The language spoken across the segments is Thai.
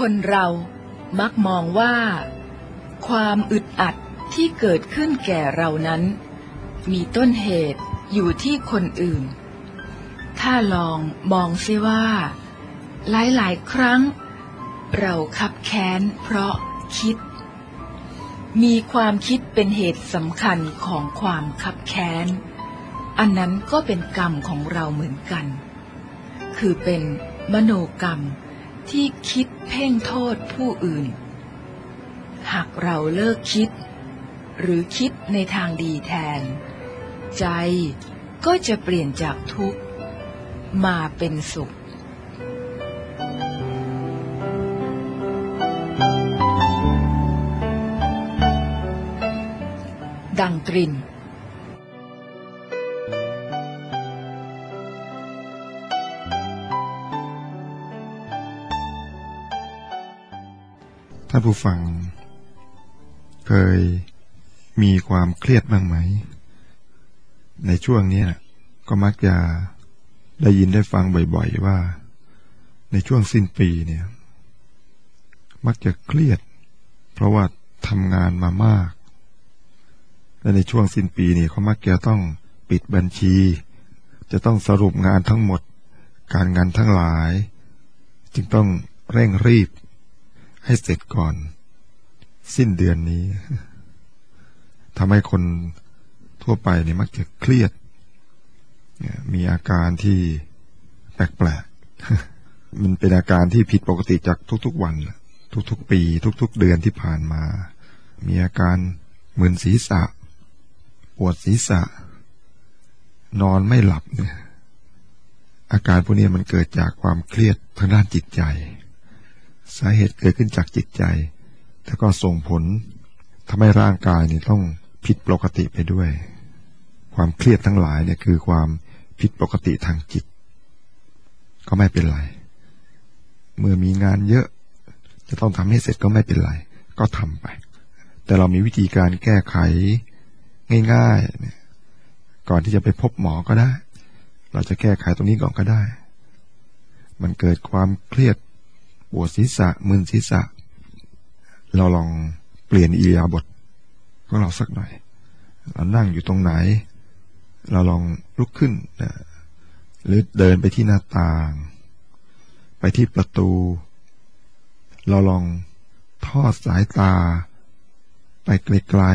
คนเรามักมองว่าความอึดอัดที่เกิดขึ้นแก่เรานั้นมีต้นเหตุอยู่ที่คนอื่นถ้าลองมองซิว่าหลายๆครั้งเราคับแค้นเพราะคิดมีความคิดเป็นเหตุสำคัญของความคับแค้นอันนั้นก็เป็นกรรมของเราเหมือนกันคือเป็นมโนกรรมที่คิดเพ่งโทษผู้อื่นหากเราเลิกคิดหรือคิดในทางดีแทนใจก็จะเปลี่ยนจากทุกข์มาเป็นสุขดังตรินท่านผู้ฟังเคยมีความเครียดบ้างไหมในช่วงนี้นะก็มักจะได้ยินได้ฟังบ่อยๆว่าในช่วงสิ้นปีเนี่ยมักจะเครียดเพราะว่าทำงานมามากและในช่วงสิ้นปีนี่เขามักจะต้องปิดบัญชีจะต้องสรุปงานทั้งหมดการงานทั้งหลายจึงต้องเร่งรีบให้เสร็จก่อนสิ้นเดือนนี้ทำให้คนทั่วไปเนี่ยมักจะเครียดมีอาการที่แปลกๆมันเป็นอาการที่ผิดปกติจากทุกๆวันทุกๆปีทุกๆเดือนที่ผ่านมามีอาการมึนศีรษะปวดศีรษะนอนไม่หลับเนี่ยอาการพวกนี้มันเกิดจากความเครียดทางด้านจิตใจสาเหตุเกิดขึ้นจากจิตใจแล้วก็ส่งผลทำให้ร่างกายนี่ต้องผิดปกติไปด้วยความเครียดทั้งหลายเนี่ยคือความผิดปกติทางจิตก็ไม่เป็นไรเมื่อมีงานเยอะจะต้องทำให้เสร็จก็ไม่เป็นไรก็ทำไปแต่เรามีวิธีการแก้ไขง่ายๆก่อนที่จะไปพบหมอก็ได้เราจะแก้ไขตรงนี้ก่อนก็ได้มันเกิดความเครียดปวดศีรษะมึนศีรษะเราลองเปลี่ยนอิริยาบถของเราสักหน่อยเรานั่งอยู่ตรงไหนเราลองลุกขึ้นหรือเดินไปที่หน้าต่างไปที่ประตูเราลองทอดสายตาไปไกล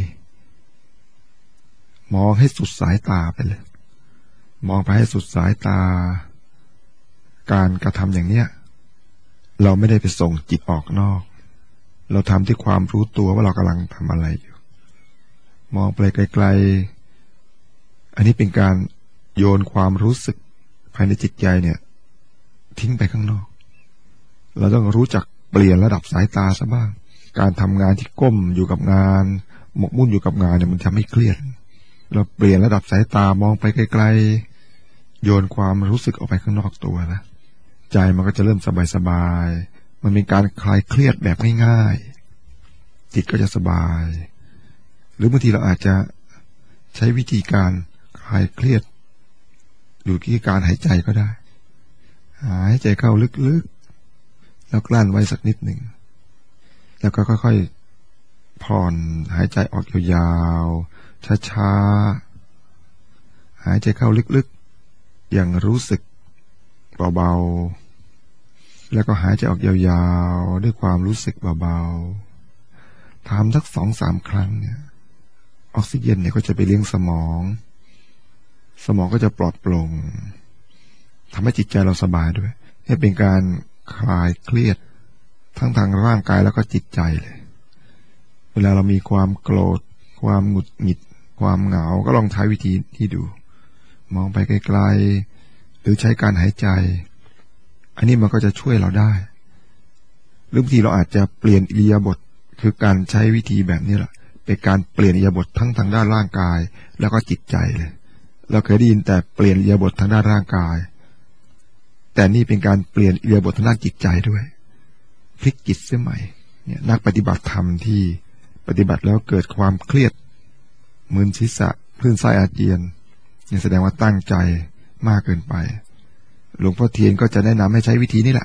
ๆมองให้สุดสายตาไปเลยมองไปให้สุดสายตาการกระทำอย่างเนี้ยเราไม่ได้ไปส่งจิตออกนอกเราทำที่ความรู้ตัวว่าเรากำลังทำอะไรอยู่มองไปไกลๆอันนี้เป็นการโยนความรู้สึกภายในจิตใจเนี่ยทิ้งไปข้างนอกเราต้องรู้จักเปลี่ยนระดับสายตาซะบ้างการทำงานที่ก้มอยู่กับงานหมกมุ่นอยู่กับงานเนี่ยมันทำให้เครียดเราเปลี่ยนระดับสายตามองไปไกลๆโยนความรู้สึกออกไปข้างนอกตัวนะใจมันก็จะเริ่มสบายๆมันเป็นการคลายเครียดแบบง่ายๆจิตก็จะสบายหรือบางทีเราอาจจะใช้วิธีการคลายเครียดอยู่ที่การหายใจก็ได้หายใจเข้าลึกๆแล้วกลั้นไว้สักนิดหนึ่งแล้วก็ค่อยๆผ่อนหายใจออกยาวๆช้าๆหายใจเข้าลึกๆอย่างรู้สึกเบาๆแล้วก็หายใจออกยาวๆด้วยความรู้สึกเบาๆทำสัก 2-3 ครั้งเนี่ยออกซิเจนเนี่ยก็จะไปเลี้ยงสมองก็จะปลอดโปร่งทำให้จิตใจเราสบายด้วยนี่เป็นการคลายเครียดทั้งทางร่างกายแล้วก็จิตใจเลยเวลาเรามีความโกรธความหงุดหงิดความเหงาก็ลองใช้วิธีที่ดูมองไปไกลๆหรือใช้การหายใจอันนี้มันก็จะช่วยเราได้หรือบางทีเราอาจจะเปลี่ยนอิริยาบถคือการใช้วิธีแบบนี้แหละเป็นการเปลี่ยนอิริยาบถทั้งทางด้านร่างกายแล้วก็จิตใจเลยเราเคยได้ยินแต่เปลี่ยนอิริยาบถทางด้านร่างกายแต่นี่เป็นการเปลี่ยนอิริยาบถทางด้านจิตใจด้วยพลิกจิตเสียใหม่เนี่ยนักปฏิบัติธรรมที่ปฏิบัติแล้วเกิดความเครียดมึนศีรษะคลื่นไส้อาเจียนเนี่ยแสดงว่าตั้งใจมากเกินไปหลวงพ่อเทียนก็จะแนะนำให้ใช้วิธีนี้แหละ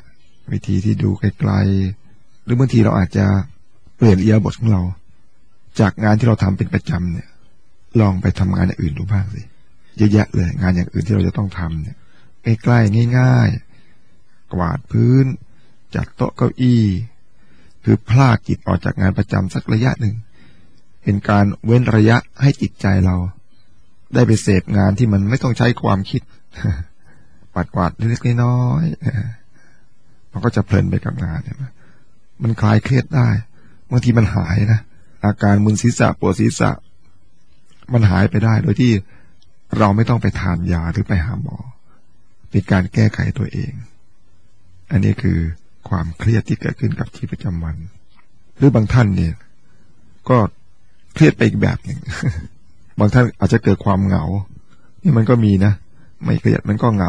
วิธีที่ดูไกลๆหรือบางทีเราอาจจะเปลี่ยนอิริยาบถของเราจากงานที่เราทำเป็นประจำเนี่ยลองไปทำงานอย่างอื่นดูบ้างสิเยอะแยะเลยงานอย่างอื่นที่เราจะต้องทำเนี่ยใกล้ๆง่ายๆกวาดพื้นจัดโต๊ะเก้าอี้คือพลากจิตออกจากงานประจำสักระยะหนึ่งเป็นการเว้นระยะให้จิตใจเราได้ไปเสพงานที่มันไม่ต้องใช้ความคิดปัดกวาดเล็กๆน้อยๆมันก็จะเพลินไปกับงานเนี่ยมันคลายเครียดได้บางทีมันหายนะอาการมึนศีรษะปวดศีรษะมันหายไปได้โดยที่เราไม่ต้องไปทานยาหรือไปหาหมอเป็นการแก้ไขตัวเองอันนี้คือความเครียดที่เกิดขึ้นกับชีวิตประจำวันหรือบางท่านเนี่ยก็เครียดไปอีกแบบหนึ่ง บางท่านอาจจะเกิดความเหงานี่มันก็มีนะไม่เครียดมันก็เหงา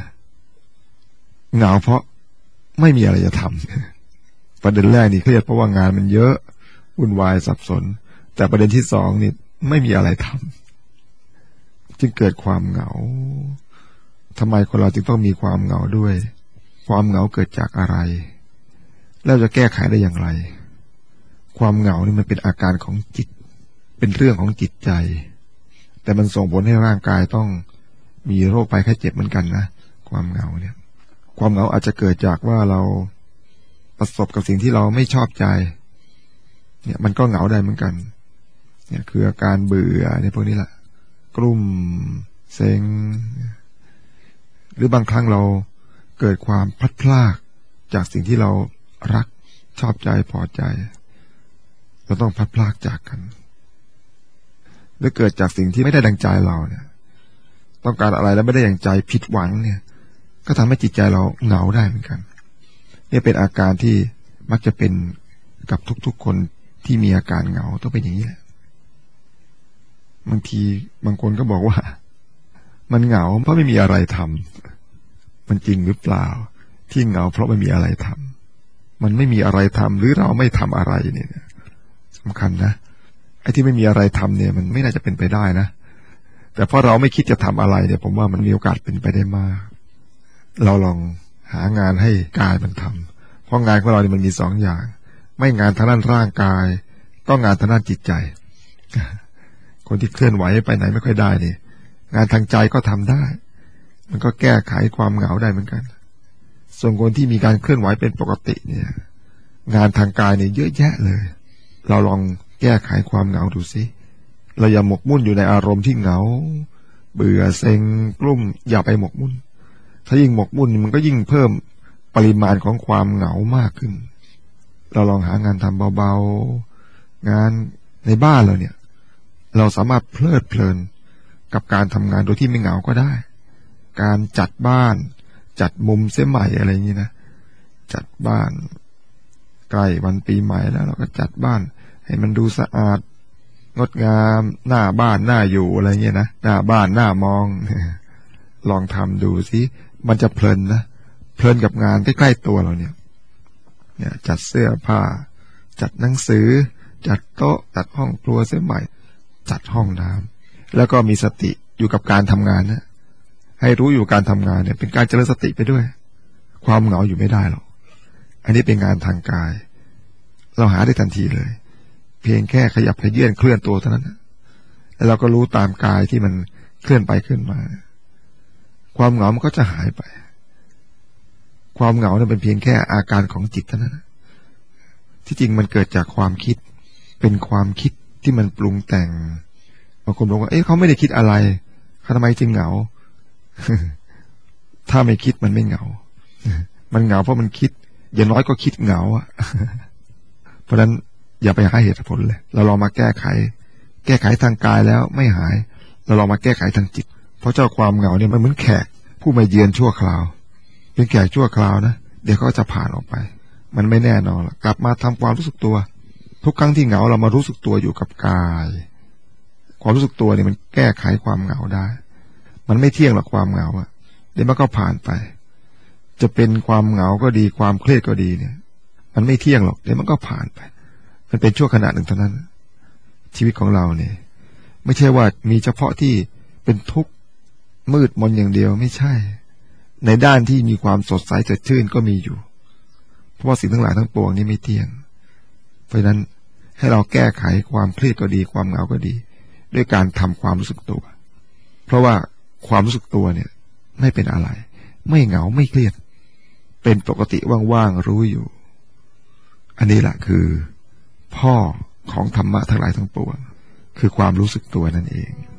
เหงาเพราะไม่มีอะไรจะทำ ประเด็นแรกนี่เครียดเพราะว่างานมันเยอะวุ่นวายสับสนแต่ประเด็นที่สองนี่ไม่มีอะไรทำจึงเกิดความเหงาทำไมคนเราจึงต้องมีความเหงาด้วยความเหงาเกิดจากอะไรแล้วจะแก้ไขได้อย่างไรความเหงานี่มันเป็นอาการของจิตเป็นเรื่องของจิตใจแต่มันส่งผลให้ร่างกายต้องมีโรคภัยไข้เจ็บเหมือนกันนะความเหงาเนี่ยความเหงาอาจจะเกิดจากว่าเราประสบกับสิ่งที่เราไม่ชอบใจเนี่ยมันก็เหงาได้เหมือนกันเนี่ยคืออาการเบื่อในพวกนี้แหละกลุ่มเซ็งหรือบางครั้งเราเกิดความพลัดพรากจากสิ่งที่เรารักชอบใจพอใจเราต้องพลัดพรากจากกันหรือเกิดจากสิ่งที่ไม่ได้ดังใจเราเนี่ยต้องการอะไรแล้วไม่ได้ดังใจผิดหวังเนี่ยก็ทำให้จิตใจเราเหงาได้เหมือนกันนี่เป็นอาการที่มักจะเป็นกับทุกๆคนที่มีอาการเหงาต้องเป็นอย่างนี้แหละบางทีบางคนก็บอกว่ามันเหงาเพราะไม่มีอะไรทำมันจริงหรือเปล่าที่เหงาเพราะไม่มีอะไรทำมันไม่มีอะไรทำหรือเราไม่ทำอะไรเนี่ยสำคัญนะไอ้ที่ไม่มีอะไรทำเนี่ยมันไม่น่าจะเป็นไปได้นะแต่เพราะเราไม่คิดจะทำอะไรเนี่ยผมว่ามันมีโอกาสเป็นไปได้มากเราลองหางานให้กายมันทำเพราะงานของเราเนี่ยมันมีสองอย่างไม่งานทางด้านร่างกายก็งานทางด้านจิตใจคนที่เคลื่อนไหวไปไหนไม่ค่อยได้นี่งานทางใจก็ทำได้มันก็แก้ไขความเหงาได้เหมือนกันส่วนคนที่มีการเคลื่อนไหวเป็นปกติเนี่ยงานทางกายเนี่ยเยอะแยะเลยเราลองแก้ไขความเหงาดูสิเราอย่าหมกมุ่นอยู่ในอารมณ์ที่เหงาเบื่อเซ็งกลุ้มอย่าไปหมกมุ่นถ้ายิ่งหมกมุ่นมันก็ยิ่งเพิ่มปริมาณของความเหงามากขึ้นเราลองหางานทำเบาๆงานในบ้านเราเนี่ยเราสามารถเพลิดเพลินกับการทำงานโดยที่ไม่เหงาก็ได้การจัดบ้านจัดมุมเสียใหม่อะไรอย่างนี้นะจัดบ้านใกล้วันปีใหม่แล้วเราก็จัดบ้านให้มันดูสะอาดงดงามหน้าบ้านหน้าอยู่อะไรเงี้ยนะหน้าบ้านหน้ามอง ลองทำดูสิมันจะเพลินนะเพลินกับงานใกล้ๆตัวเราเนี่ยจัดเสื้อผ้าจัดหนังสือจัดโต๊ะจัดห้องครัวเสียใหม่จัดห้องน้ำแล้วก็มีสติอยู่กับการทำงานนะให้รู้อยู่การทำงานเนี่ยเป็นการเจริญสติไปด้วยความเหงาอยู่ไม่ได้หรอกอันนี้เป็นงานทางกายเราหาได้ทันทีเลยเพียงแค่ขยับขยื่นเคลื่อนตัวเท่านั้นแล้วเราก็รู้ตามกายที่มันเคลื่อนไปเคลื่อนมาความเหงามันก็จะหายไปความเหงาเนี่ยเป็นเพียงแค่อาการของจิตเท่านั้นที่จริงมันเกิดจากความคิดเป็นความคิดที่มันปรุงแต่งบางคนบอกว่าเขาไม่ได้คิดอะไรเขาทำไมจึงเหงา ถ้าไม่คิดมันไม่เหงา มันเหงาเพราะมันคิดอย่างน้อยก็คิดเหงาอ่ะ เพราะฉะนั้นอย่าไปหาเหตุผลเลยเราลองมาแก้ไขทางกายแล้วไม่หายเราลองมาแก้ไขทางจิตเพราะเจ้าความเหงาเนี่ยมันเหมือนแขกผู้มาเยือนชั่วคราวเป็นแขกชั่วคราวนะเดี๋ยวก็จะผ่านออกไปมันไม่แน่นอนหรอกกลับมาทำความรู้สึกตัวทุกครั้งที่เหงาเรามารู้สึกตัวอยู่กับกายความรู้สึกตัวเนี่ยมันแก้ไขความเหงาได้มันไม่เที่ยงหรอกความเหงาอ่ะเดี๋ยวมันก็ผ่านไปจะเป็นความเหงาก็ดีความเครียดก็ดีเนี่ยมันไม่เที่ยงหรอกเดี๋ยวมันก็ผ่านไปมันเป็นชั่วขณะหนึ่งเท่านั้นชีวิตของเราเนี่ยไม่ใช่ว่ามีเฉพาะที่เป็นทุกข์มืดมนอย่างเดียวไม่ใช่ในด้านที่มีความสดใสสดชื่นก็มีอยู่เพราะว่าสิ่งทั้งหลายทั้งปวงนี้ไม่เที่ยงเพราะฉะนั้นให้เราแก้ไขความเครียดก็ดีความเหงาก็ดีด้วยการทำความรู้สึกตัวเพราะว่าความรู้สึกตัวเนี่ยไม่เป็นอะไรไม่เหงาไม่เครียดเป็นปกติว่างๆรู้อยู่อันนี้แหละคือพ่อของธรรมะทั้งหลายทั้งปวงคือความรู้สึกตัวนั่นเอง